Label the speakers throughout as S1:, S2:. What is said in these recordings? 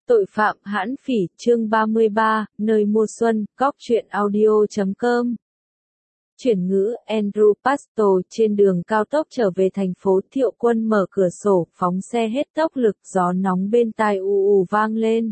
S1: Tội phạm hãn phỉ, chương 33, nơi mùa xuân, góc truyện audio.com. Chuyển ngữ, Andrew Pastor trên đường cao tốc trở về thành phố Thiệu Quân mở cửa sổ, phóng xe hết tốc lực, gió nóng bên tai ù vang lên.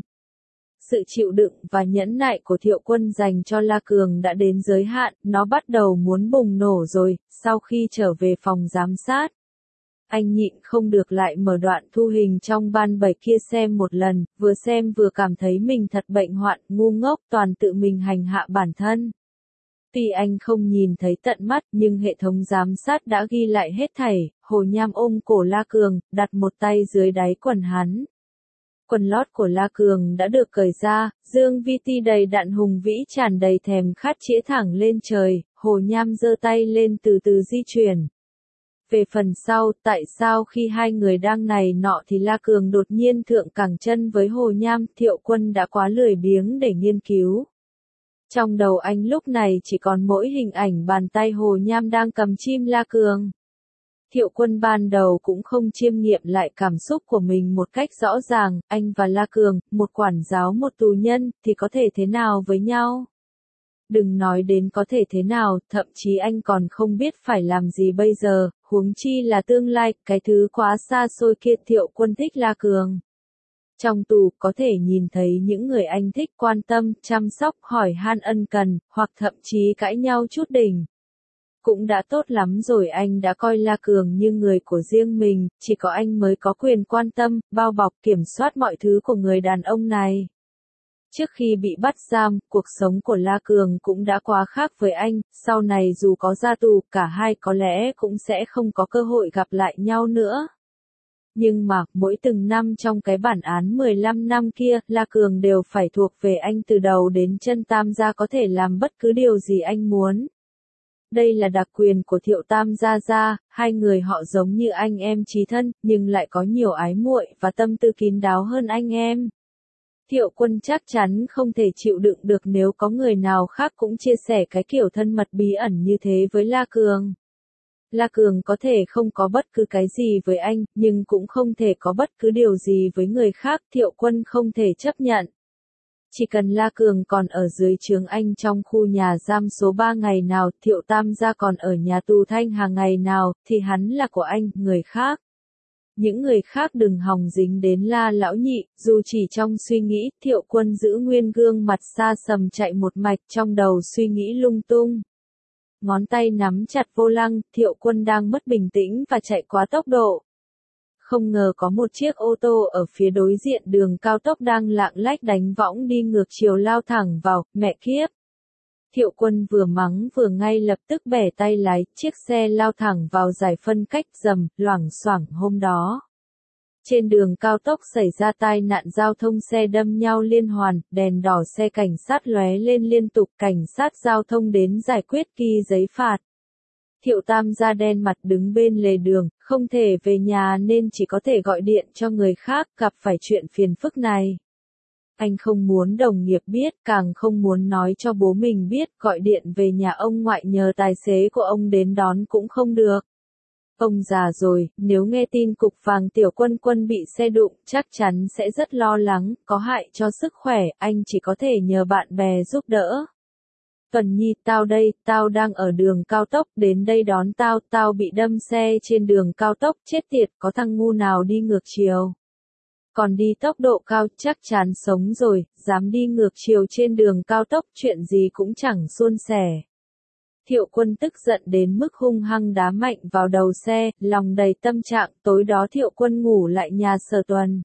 S1: Sự chịu đựng và nhẫn nại của Thiệu Quân dành cho La Cường đã đến giới hạn, nó bắt đầu muốn bùng nổ rồi. Sau khi trở về phòng giám sát, anh nhịn không được lại mở đoạn thu hình trong ban 7 kia xem một lần, vừa xem vừa cảm thấy mình thật bệnh hoạn, ngu ngốc, toàn tự mình hành hạ bản thân. Tuy anh không nhìn thấy tận mắt, nhưng hệ thống giám sát đã ghi lại hết thảy. Hồ Nham ôm cổ La Cường, đặt một tay dưới đáy quần hắn. Quần lót của La Cường đã được cởi ra, dương vi ti đầy đặn hùng vĩ tràn đầy thèm khát chĩa thẳng lên trời. Hồ Nham giơ tay lên từ từ di chuyển. Về phần sau, tại sao khi hai người đang này nọ thì La Cường đột nhiên thượng cẳng chân với Hồ Nham, Thiệu Quân đã quá lười biếng để nghiên cứu. Trong đầu anh lúc này chỉ còn mỗi hình ảnh bàn tay Hồ Nham đang cầm chim La Cường. Thiệu Quân ban đầu cũng không chiêm nghiệm lại cảm xúc của mình một cách rõ ràng, anh và La Cường, một quản giáo một tù nhân, thì có thể thế nào với nhau? Đừng nói đến có thể thế nào, thậm chí anh còn không biết phải làm gì bây giờ, huống chi là tương lai, cái thứ quá xa xôi kia. Thiệu Quân thích La Cường. Trong tù, có thể nhìn thấy những người anh thích quan tâm, chăm sóc, hỏi han ân cần, hoặc thậm chí cãi nhau chút đỉnh. Cũng đã tốt lắm rồi, anh đã coi La Cường như người của riêng mình, chỉ có anh mới có quyền quan tâm, bao bọc, kiểm soát mọi thứ của người đàn ông này. Trước khi bị bắt giam, cuộc sống của La Cường cũng đã quá khác với anh, sau này dù có ra tù, cả hai có lẽ cũng sẽ không có cơ hội gặp lại nhau nữa. Nhưng mà, mỗi từng năm trong cái bản án 15 năm kia, La Cường đều phải thuộc về anh từ đầu đến chân, tam gia có thể làm bất cứ điều gì anh muốn. Đây là đặc quyền của Thiệu tam gia, hai người họ giống như anh em chí thân, nhưng lại có nhiều ái muội và tâm tư kín đáo hơn anh em. Thiệu Quân chắc chắn không thể chịu đựng được nếu có người nào khác cũng chia sẻ cái kiểu thân mật bí ẩn như thế với La Cường. La Cường có thể không có bất cứ cái gì với anh, nhưng cũng không thể có bất cứ điều gì với người khác, Thiệu Quân không thể chấp nhận. Chỉ cần La Cường còn ở dưới trướng anh trong khu nhà giam số 3 ngày nào, Thiệu tam gia còn ở nhà tù Thanh Hà ngày nào, thì hắn là của anh, người khác. Những người khác đừng hòng dính đến La lão nhị, dù chỉ trong suy nghĩ, Thiệu Quân giữ nguyên gương mặt xa sầm chạy một mạch, trong đầu suy nghĩ lung tung. Ngón tay nắm chặt vô lăng, Thiệu Quân đang mất bình tĩnh và chạy quá tốc độ. Không ngờ có một chiếc ô tô ở phía đối diện đường cao tốc đang lạng lách đánh võng đi ngược chiều lao thẳng vào, mẹ kiếp. Thiệu Quân vừa mắng vừa ngay lập tức bẻ tay lái, chiếc xe lao thẳng vào giải phân cách, rầm, loảng xoảng. Hôm đó, trên đường cao tốc xảy ra tai nạn giao thông, xe đâm nhau liên hoàn, đèn đỏ xe cảnh sát lóe lên liên tục, cảnh sát giao thông đến giải quyết ghi giấy phạt. Thiệu tam gia đen mặt đứng bên lề đường, không thể về nhà nên chỉ có thể gọi điện cho người khác, gặp phải chuyện phiền phức này. Anh không muốn đồng nghiệp biết, càng không muốn nói cho bố mình biết, gọi điện về nhà ông ngoại nhờ tài xế của ông đến đón cũng không được. Ông già rồi, nếu nghe tin cục vàng Tiểu Quân Quân bị xe đụng, chắc chắn sẽ rất lo lắng, có hại cho sức khỏe, anh chỉ có thể nhờ bạn bè giúp đỡ. Tuần Nhi, tao đây, tao đang ở đường cao tốc, đến đây đón tao, tao bị đâm xe trên đường cao tốc, chết tiệt, có thằng ngu nào đi ngược chiều. Còn đi tốc độ cao, chắc chắn sống rồi, dám đi ngược chiều trên đường cao tốc, chuyện gì cũng chẳng suôn sẻ. Thiệu Quân tức giận đến mức hung hăng đá mạnh vào đầu xe, lòng đầy tâm trạng. Tối đó Thiệu Quân ngủ lại nhà Sở Tuần.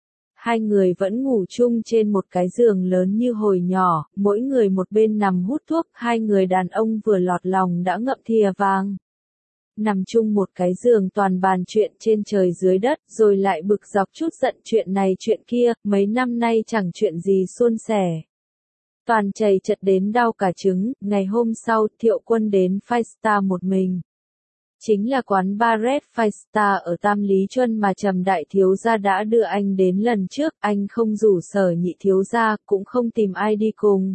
S1: Hai người vẫn ngủ chung trên một cái giường lớn như hồi nhỏ, mỗi người một bên nằm hút thuốc, hai người đàn ông vừa lọt lòng đã ngậm thìa vàng. Nằm chung một cái giường toàn bàn chuyện trên trời dưới đất, rồi lại bực dọc chút giận chuyện này chuyện kia, mấy năm nay chẳng chuyện gì suôn sẻ. Toàn chầy chật đến đau cả trứng. Ngày hôm sau, Thiệu Quân đến Five Star một mình. Chính là quán bar Red Five Star ở Tam Lý Chuân mà Trầm đại thiếu gia đã đưa anh đến lần trước, anh không rủ Sở nhị thiếu gia, cũng không tìm ai đi cùng.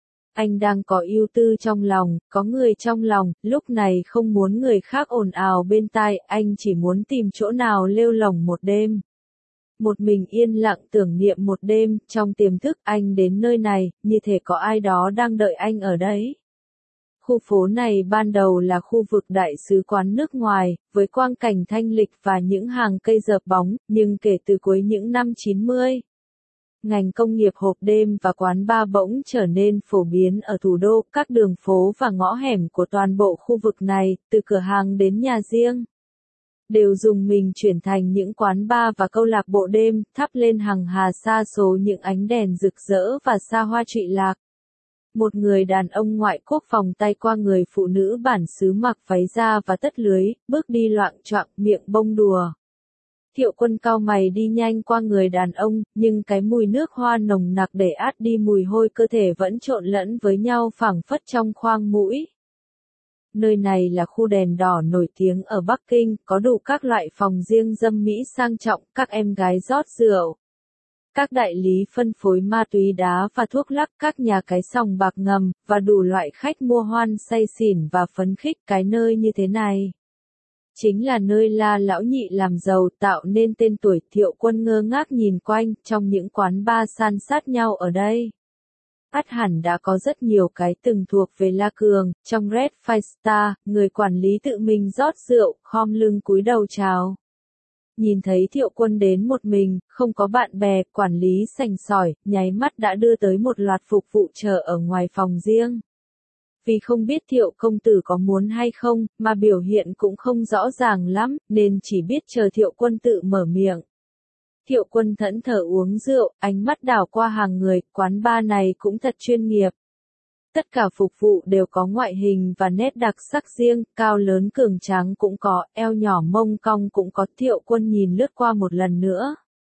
S1: Anh đang có ưu tư trong lòng, có người trong lòng, lúc này không muốn người khác ồn ào bên tai, anh chỉ muốn tìm chỗ nào lêu lổng một đêm. Một mình yên lặng tưởng niệm một đêm, trong tiềm thức anh đến nơi này, như thể có ai đó đang đợi anh ở đấy. Khu phố này ban đầu là khu vực đại sứ quán nước ngoài, với quang cảnh thanh lịch và những hàng cây dợp bóng, nhưng kể từ cuối những năm 90, ngành công nghiệp hộp đêm và quán bar bỗng trở nên phổ biến ở thủ đô, các đường phố và ngõ hẻm của toàn bộ khu vực này, từ cửa hàng đến nhà riêng, đều dùng mình chuyển thành những quán bar và câu lạc bộ đêm, thắp lên hằng hà sa số những ánh đèn rực rỡ và xa hoa trụy lạc. Một người đàn ông ngoại quốc vòng tay qua người phụ nữ bản xứ mặc váy da và tất lưới, bước đi loạng choạng, miệng bông đùa. Thiệu Quân cau mày đi nhanh qua người đàn ông, nhưng cái mùi nước hoa nồng nặc để át đi mùi hôi cơ thể vẫn trộn lẫn với nhau phảng phất trong khoang mũi. Nơi này là khu đèn đỏ nổi tiếng ở Bắc Kinh, có đủ các loại phòng riêng dâm mỹ sang trọng, các em gái rót rượu, các đại lý phân phối ma túy đá và thuốc lắc, các nhà cái sòng bạc ngầm, và đủ loại khách mua hoan say xỉn và phấn khích. Cái nơi như thế này chính là nơi La lão nhị làm giàu, tạo nên tên tuổi. Thiệu Quân ngơ ngác nhìn quanh, trong những quán bar san sát nhau ở đây, ắt hẳn đã có rất nhiều cái từng thuộc về La Cường. Trong Red Five Star, người quản lý tự mình rót rượu, khom lưng cúi đầu chào. Nhìn thấy Thiệu Quân đến một mình, không có bạn bè, quản lý sành sỏi, nháy mắt đã đưa tới một loạt phục vụ chờ ở ngoài phòng riêng. Vì không biết Thiệu công tử có muốn hay không, mà biểu hiện cũng không rõ ràng lắm, nên chỉ biết chờ Thiệu Quân tự mở miệng. Thiệu Quân thẫn thờ uống rượu, ánh mắt đảo qua hàng người, quán bar này cũng thật chuyên nghiệp. Tất cả phục vụ đều có ngoại hình và nét đặc sắc riêng, cao lớn cường tráng cũng có, eo nhỏ mông cong cũng có. Thiệu Quân nhìn lướt qua một lần nữa,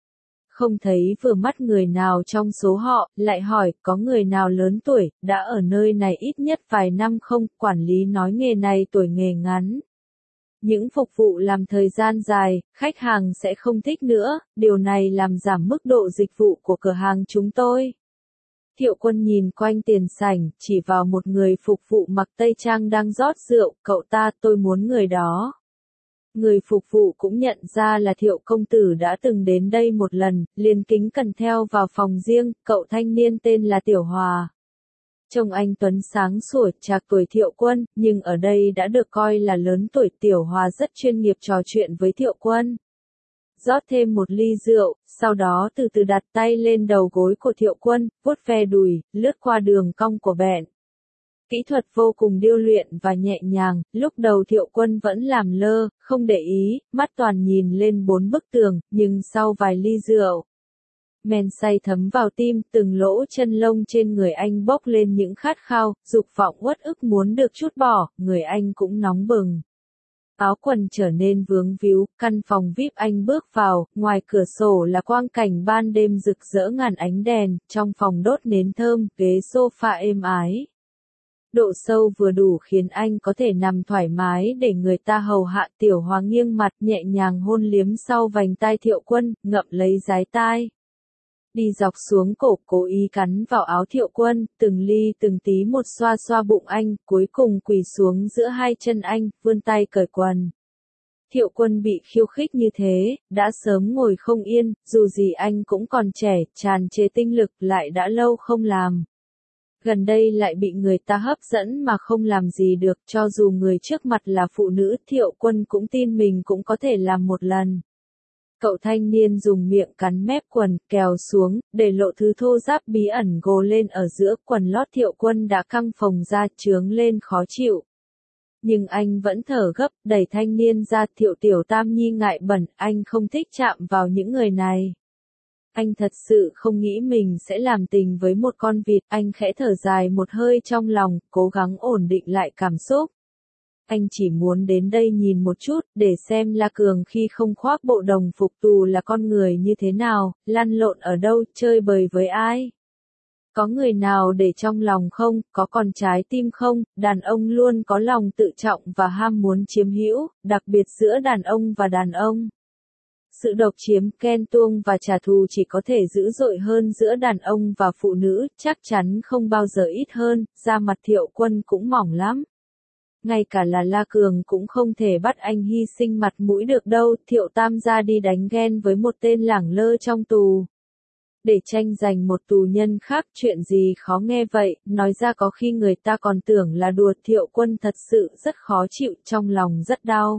S1: không thấy vừa mắt người nào trong số họ, lại hỏi, có người nào lớn tuổi, đã ở nơi này ít nhất vài năm không? Quản lý nói nghề này tuổi nghề ngắn. Những phục vụ làm thời gian dài, khách hàng sẽ không thích nữa, điều này làm giảm mức độ dịch vụ của cửa hàng chúng tôi. Thiệu Quân nhìn quanh tiền sảnh, chỉ vào một người phục vụ mặc tây trang đang rót rượu, cậu ta, tôi muốn người đó. Người phục vụ cũng nhận ra là Thiệu công tử đã từng đến đây một lần, liền kính cẩn theo vào phòng riêng. Cậu thanh niên tên là Tiểu Hòa. Trông anh tuấn sáng sủa, trạc tuổi Thiệu Quân, nhưng ở đây đã được coi là lớn tuổi. Tiểu Hòa rất chuyên nghiệp trò chuyện với Thiệu Quân, rót thêm một ly rượu, sau đó từ từ đặt tay lên đầu gối của Thiệu Quân, vuốt ve đùi, lướt qua đường cong của bẹn. Kỹ thuật vô cùng điêu luyện và nhẹ nhàng. Lúc đầu Thiệu Quân vẫn làm lơ, không để ý, mắt toàn nhìn lên bốn bức tường, nhưng sau vài ly rượu, men say thấm vào tim, từng lỗ chân lông trên người anh bốc lên những khát khao, dục vọng uất ức muốn được trút bỏ, người anh cũng nóng bừng. Áo quần trở nên vướng víu, căn phòng VIP anh bước vào, ngoài cửa sổ là quang cảnh ban đêm rực rỡ ngàn ánh đèn, trong phòng đốt nến thơm, ghế sofa êm ái. Độ sâu vừa đủ khiến anh có thể nằm thoải mái để người ta hầu hạ. Tiểu Hòa nghiêng mặt nhẹ nhàng hôn liếm sau vành tai Thiệu Quân, ngậm lấy dái tai. Đi dọc xuống cổ, cố ý cắn vào áo Thiệu Quân, từng ly từng tí một xoa xoa bụng anh, cuối cùng quỳ xuống giữa hai chân anh, vươn tay cởi quần. Thiệu Quân bị khiêu khích như thế, đã sớm ngồi không yên, dù gì anh cũng còn trẻ, tràn trề tinh lực, lại đã lâu không làm. Gần đây lại bị người ta hấp dẫn mà không làm gì được, cho dù người trước mặt là phụ nữ, Thiệu Quân cũng tin mình cũng có thể làm một lần. Cậu thanh niên dùng miệng cắn mép quần, kéo xuống, để lộ thứ thô ráp bí ẩn gồ lên ở giữa. Quần lót Thiệu Quân đã căng phồng ra, trướng lên khó chịu. Nhưng anh vẫn thở gấp, đẩy thanh niên ra. Thiệu tiểu tam nhi ngại bẩn, anh không thích chạm vào những người này. Anh thật sự không nghĩ mình sẽ làm tình với một con vịt. Anh khẽ thở dài một hơi trong lòng, cố gắng ổn định lại cảm xúc. Anh chỉ muốn đến đây nhìn một chút, để xem La Cường khi không khoác bộ đồng phục tù là con người như thế nào, lăn lộn ở đâu, chơi bời với ai. Có người nào để trong lòng không, có còn trái tim không. Đàn ông luôn có lòng tự trọng và ham muốn chiếm hữu, đặc biệt giữa đàn ông và đàn ông. Sự độc chiếm, ghen tuông và trả thù chỉ có thể dữ dội hơn giữa đàn ông và phụ nữ, chắc chắn không bao giờ ít hơn. Da mặt Thiệu Quân cũng mỏng lắm. Ngay cả là La Cường cũng không thể bắt anh hy sinh mặt mũi được đâu, Thiệu Tam gia đi đánh ghen với một tên lẳng lơ trong tù. Để tranh giành một tù nhân khác, chuyện gì khó nghe vậy, nói ra có khi người ta còn tưởng là đùa. Thiệu Quân thật sự rất khó chịu, trong lòng rất đau.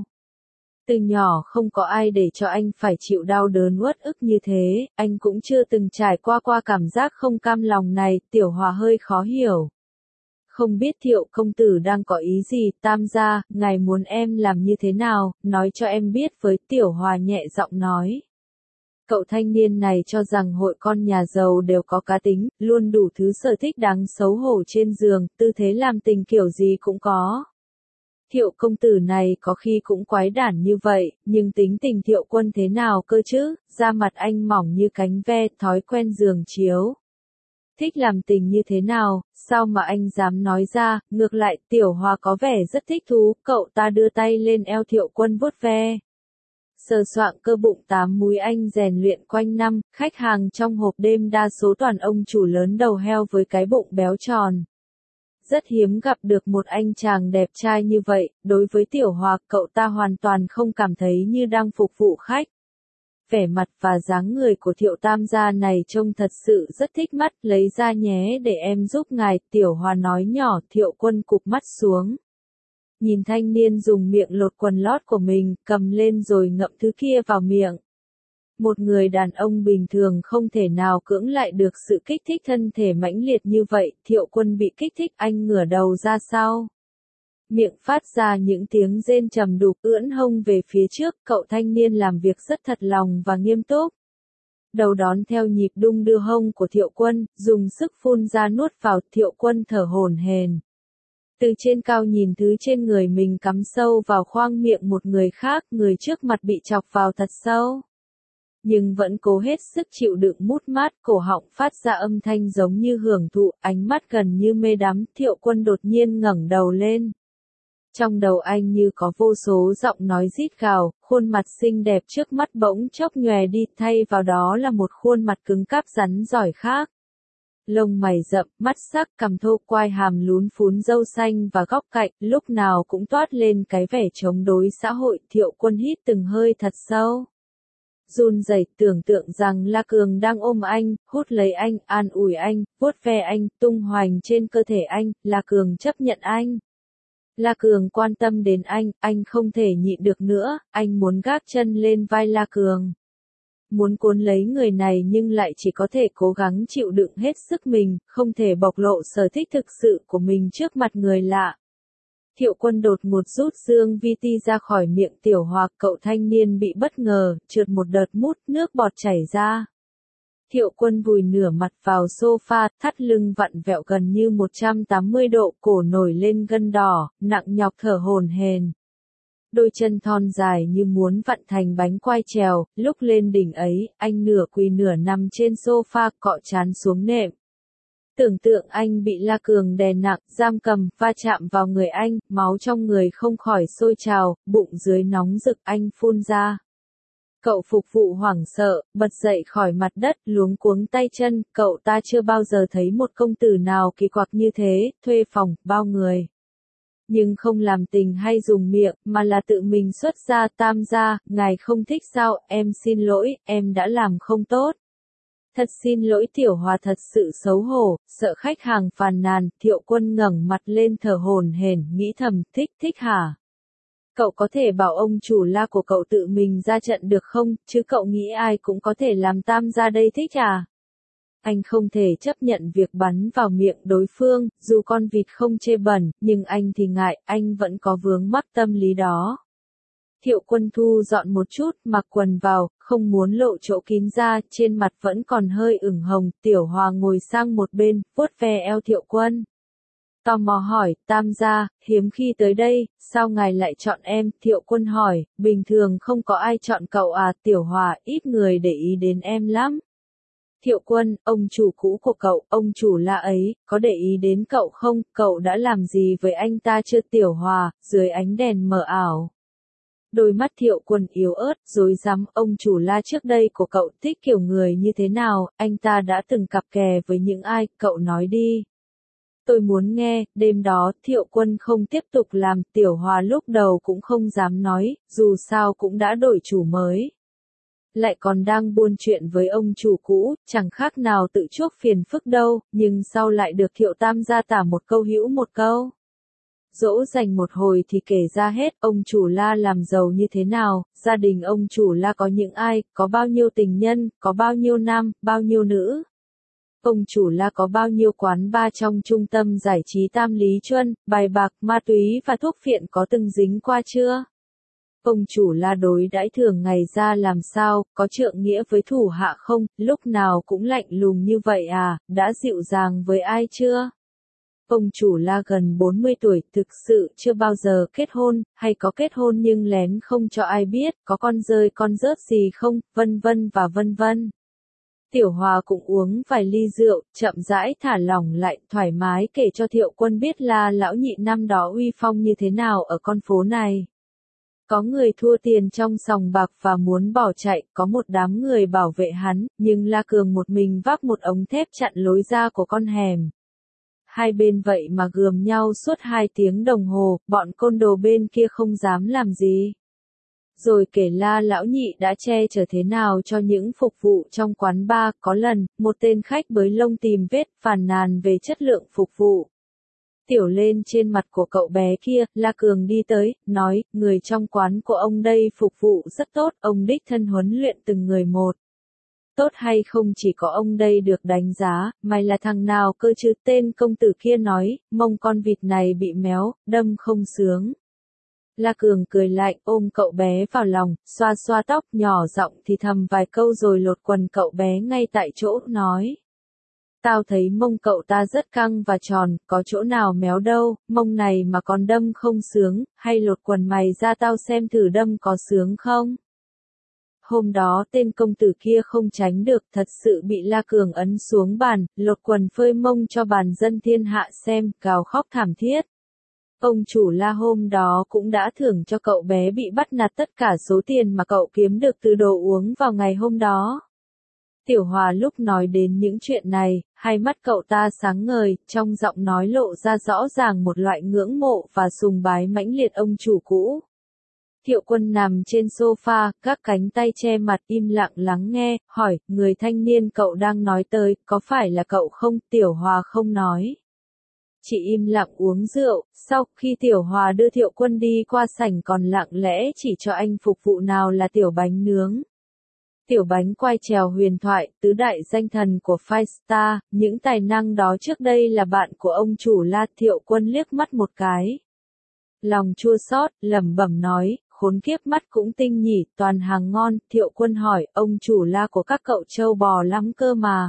S1: Từ nhỏ không có ai để cho anh phải chịu đau đớn uất ức như thế, anh cũng chưa từng trải qua cảm giác không cam lòng này. Tiểu Hòa hơi khó hiểu. Không biết Thiệu công tử đang có ý gì. Tam gia, ngài muốn em làm như thế nào, nói cho em biết với. Tiểu Hòa nhẹ giọng nói. Cậu thanh niên này cho rằng hội con nhà giàu đều có cá tính, luôn đủ thứ sở thích đáng xấu hổ trên giường, tư thế làm tình kiểu gì cũng có. Thiệu công tử này có khi cũng quái đản như vậy, nhưng tính tình Thiệu Quân thế nào cơ chứ, da mặt anh mỏng như cánh ve, thói quen giường chiếu. Thích làm tình như thế nào, sao mà anh dám nói ra, ngược lại Tiểu Hòa có vẻ rất thích thú, cậu ta đưa tay lên eo Thiệu Quân vuốt ve. Sờ soạng cơ bụng 8 múi anh rèn luyện quanh năm, khách hàng trong hộp đêm đa số toàn ông chủ lớn đầu heo với cái bụng béo tròn. Rất hiếm gặp được một anh chàng đẹp trai như vậy, đối với Tiểu Hòa, cậu ta hoàn toàn không cảm thấy như đang phục vụ khách. Vẻ mặt và dáng người của Thiệu Tam gia này trông thật sự rất thích mắt, lấy ra nhé để em giúp ngài. Tiểu Hòa nói nhỏ. Thiệu Quân cụp mắt xuống. Nhìn thanh niên dùng miệng lột quần lót của mình, cầm lên rồi ngậm thứ kia vào miệng. Một người đàn ông bình thường không thể nào cưỡng lại được sự kích thích thân thể mãnh liệt như vậy. Thiệu Quân bị kích thích, anh ngửa đầu ra sau. Miệng phát ra những tiếng rên trầm đục, ưỡn hông về phía trước. Cậu thanh niên làm việc rất thật lòng và nghiêm túc. Đầu đón theo nhịp đung đưa hông của Thiệu Quân, dùng sức phun ra nuốt vào. Thiệu Quân thở hổn hển. Từ trên cao nhìn thứ trên người mình cắm sâu vào khoang miệng một người khác, người trước mặt bị chọc vào thật sâu. Nhưng vẫn cố hết sức chịu đựng mút mát, cổ họng phát ra âm thanh giống như hưởng thụ, ánh mắt gần như mê đắm. Thiệu Quân đột nhiên ngẩng đầu lên. Trong đầu anh như có vô số giọng nói rít gào, khuôn mặt xinh đẹp trước mắt bỗng chốc nhòe đi, thay vào đó là một khuôn mặt cứng cáp rắn rỏi khác. Lông mày rậm, mắt sắc, cằm thô, quai hàm lún phún, râu xanh và góc cạnh, lúc nào cũng toát lên cái vẻ chống đối xã hội. Thiệu Quân hít từng hơi thật sâu. Run rẩy, tưởng tượng rằng La Cường đang ôm anh, hút lấy anh, an ủi anh, vuốt ve anh, tung hoành trên cơ thể anh. La Cường chấp nhận anh. La Cường quan tâm đến anh không thể nhịn được nữa, anh muốn gác chân lên vai La Cường. Muốn cuốn lấy người này nhưng lại chỉ có thể cố gắng chịu đựng hết sức mình, không thể bộc lộ sở thích thực sự của mình trước mặt người lạ. Thiệu Quân đột ngột rút dương vi ti ra khỏi miệng Tiểu Hòa, cậu thanh niên bị bất ngờ, trượt một đợt mút, nước bọt chảy ra. Thiệu Quân vùi nửa mặt vào sofa, thắt lưng vặn vẹo gần như 180 độ, cổ nổi lên gân đỏ, nặng nhọc thở hổn hển. Đôi chân thon dài như muốn vặn thành bánh quai trèo, lúc lên đỉnh ấy, anh nửa quỳ nửa nằm trên sofa, cọ trán xuống nệm. Tưởng tượng anh bị La Cường đè nặng, giam cầm, va chạm vào người anh, máu trong người không khỏi sôi trào, bụng dưới nóng rực, anh phun ra. Cậu phục vụ hoảng sợ, bật dậy khỏi mặt đất, luống cuống tay chân, cậu ta chưa bao giờ thấy một công tử nào kỳ quặc như thế, thuê phòng, bao người. Nhưng không làm tình hay dùng miệng, mà là tự mình xuất ra. Tam gia, ngài không thích sao, em xin lỗi, em đã làm không tốt. Thật xin lỗi. Tiểu Hòa thật sự xấu hổ, sợ khách hàng phàn nàn. Thiệu Quân ngẩng mặt lên thở hổn hển, nghĩ thầm, thích hả? Cậu có thể bảo ông chủ La của cậu tự mình ra trận được không, chứ cậu nghĩ ai cũng có thể làm Tam gia đây thích à? Anh không thể chấp nhận việc bắn vào miệng đối phương, dù con vịt không chê bẩn, nhưng anh thì ngại, anh vẫn có vướng mắc tâm lý đó. Thiệu Quân thu dọn một chút, mặc quần vào, không muốn lộ chỗ kín ra, trên mặt vẫn còn hơi ửng hồng. Tiểu Hòa ngồi sang một bên, vuốt ve eo Thiệu Quân. Tò mò hỏi, Tam gia, hiếm khi tới đây, sao ngài lại chọn em? Thiệu Quân hỏi, bình thường không có ai chọn cậu à? Tiểu Hòa, ít người để ý đến em lắm. Thiệu Quân, ông chủ cũ của cậu, ông chủ La ấy, có để ý đến cậu không? Cậu đã làm gì với anh ta chưa? Tiểu Hòa, dưới ánh đèn mờ ảo. Đôi mắt Thiệu Quân yếu ớt, rối rắm, ông chủ La trước đây của cậu thích kiểu người như thế nào, anh ta đã từng cặp kè với những ai, cậu nói đi. Tôi muốn nghe. Đêm đó Thiệu Quân không tiếp tục làm, Tiểu Hòa lúc đầu cũng không dám nói, dù sao cũng đã đổi chủ mới. Lại còn đang buôn chuyện với ông chủ cũ, chẳng khác nào tự chuốc phiền phức đâu, nhưng sau lại được Thiệu Tam gia tả một câu hữu một câu. Dỗ dành một hồi thì kể ra hết, ông chủ La làm giàu như thế nào, gia đình ông chủ La có những ai, có bao nhiêu tình nhân, có bao nhiêu nam, bao nhiêu nữ. Ông chủ La có bao nhiêu quán bar trong trung tâm giải trí Tam Lý Chuân, bài bạc, ma túy và thuốc phiện có từng dính qua chưa? Ông chủ La đối đãi thường ngày ra làm sao, có trượng nghĩa với thủ hạ không, lúc nào cũng lạnh lùng như vậy à, đã dịu dàng với ai chưa? Ông chủ La gần 40 tuổi, thực sự chưa bao giờ kết hôn, hay có kết hôn nhưng lén không cho ai biết, có con rơi con rớt gì không, vân vân và vân vân. Tiểu Hòa cũng uống vài ly rượu, chậm rãi thả lỏng lại, thoải mái kể cho Thiệu Quân biết La lão nhị năm đó uy phong như thế nào ở con phố này. Có người thua tiền trong sòng bạc và muốn bỏ chạy, có một đám người bảo vệ hắn, nhưng La Cường một mình vác một ống thép chặn lối ra của con hẻm. Hai bên vậy mà gườm nhau suốt 2 tiếng đồng hồ, bọn côn đồ bên kia không dám làm gì. Rồi kể La lão nhị đã che chở thế nào cho những phục vụ trong quán bar, có lần, một tên khách bới lông tìm vết, phàn nàn về chất lượng phục vụ. Tiểu lên trên mặt của cậu bé kia, La Cường đi tới, nói, người trong quán của ông đây phục vụ rất tốt, ông đích thân huấn luyện từng người một. Tốt hay không chỉ có ông đây được đánh giá, mày là thằng nào cơ chứ, tên công tử kia nói, mông con vịt này bị méo, đâm không sướng. La Cường cười lạnh ôm cậu bé vào lòng, xoa xoa tóc, nhỏ giọng thì thầm vài câu rồi lột quần cậu bé ngay tại chỗ, nói. Tao thấy mông cậu ta rất căng và tròn, có chỗ nào méo đâu, mông này mà còn đâm không sướng, hay lột quần mày ra tao xem thử đâm có sướng không? Hôm đó tên công tử kia không tránh được, thật sự bị La Cường ấn xuống bàn, lột quần phơi mông cho bàn dân thiên hạ xem, gào khóc thảm thiết. Ông chủ La hôm đó cũng đã thưởng cho cậu bé bị bắt nạt tất cả số tiền mà cậu kiếm được từ đồ uống vào ngày hôm đó. Tiểu Hòa lúc nói đến những chuyện này, hai mắt cậu ta sáng ngời, trong giọng nói lộ ra rõ ràng một loại ngưỡng mộ và sùng bái mãnh liệt ông chủ cũ. Thiệu Quân nằm trên sofa, các cánh tay che mặt im lặng lắng nghe, hỏi, người thanh niên cậu đang nói tới, có phải là cậu không? Tiểu Hòa không nói. Chị im lặng uống rượu, sau khi Tiểu Hòa đưa Thiệu Quân đi qua sảnh còn lặng lẽ chỉ cho anh phục vụ nào là tiểu bánh nướng. Tiểu bánh quay trèo huyền thoại, tứ đại danh thần của Five Star, những tài năng đó trước đây là bạn của ông chủ La. Thiệu Quân liếc mắt một cái. Lòng chua xót, lẩm bẩm nói, khốn kiếp mắt cũng tinh nhỉ, toàn hàng ngon. Thiệu Quân hỏi, ông chủ La của các cậu trâu bò lắm cơ mà.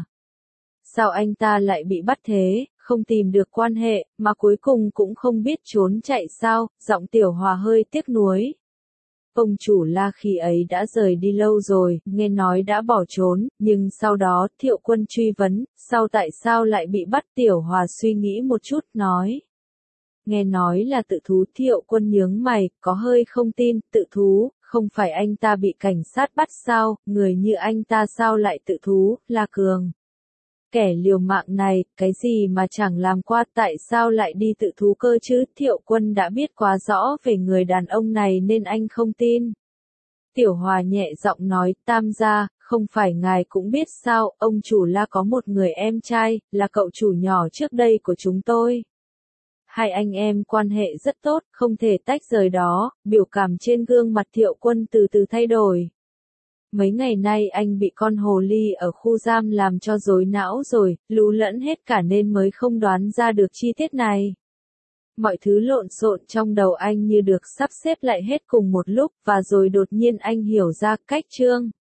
S1: Sao anh ta lại bị bắt thế, không tìm được quan hệ, mà cuối cùng cũng không biết trốn chạy sao? Giọng Tiểu Hòa hơi tiếc nuối. Ông chủ La khi ấy đã rời đi lâu rồi, nghe nói đã bỏ trốn, nhưng sau đó Thiệu Quân truy vấn, sao tại sao lại bị bắt? Tiểu Hòa suy nghĩ một chút, nói. Nghe nói là tự thú. Thiệu Quân nhướng mày, có hơi không tin, tự thú, không phải anh ta bị cảnh sát bắt sao, người như anh ta sao lại tự thú? La Cường. Kẻ liều mạng này, cái gì mà chẳng làm qua, tại sao lại đi tự thú cơ chứ? Thiệu Quân đã biết quá rõ về người đàn ông này nên anh không tin. Tiểu Hòa nhẹ giọng nói, Tam gia, không phải ngài cũng biết sao, ông chủ La có một người em trai, là cậu chủ nhỏ trước đây của chúng tôi. Hai anh em quan hệ rất tốt, không thể tách rời đó. Biểu cảm trên gương mặt Thiệu Quân từ từ thay đổi. Mấy ngày nay anh bị con hồ ly ở khu giam làm cho rối não rồi, lú lẫn hết cả nên mới không đoán ra được chi tiết này. Mọi thứ lộn xộn trong đầu anh như được sắp xếp lại hết cùng một lúc, và rồi đột nhiên anh hiểu ra cách chương.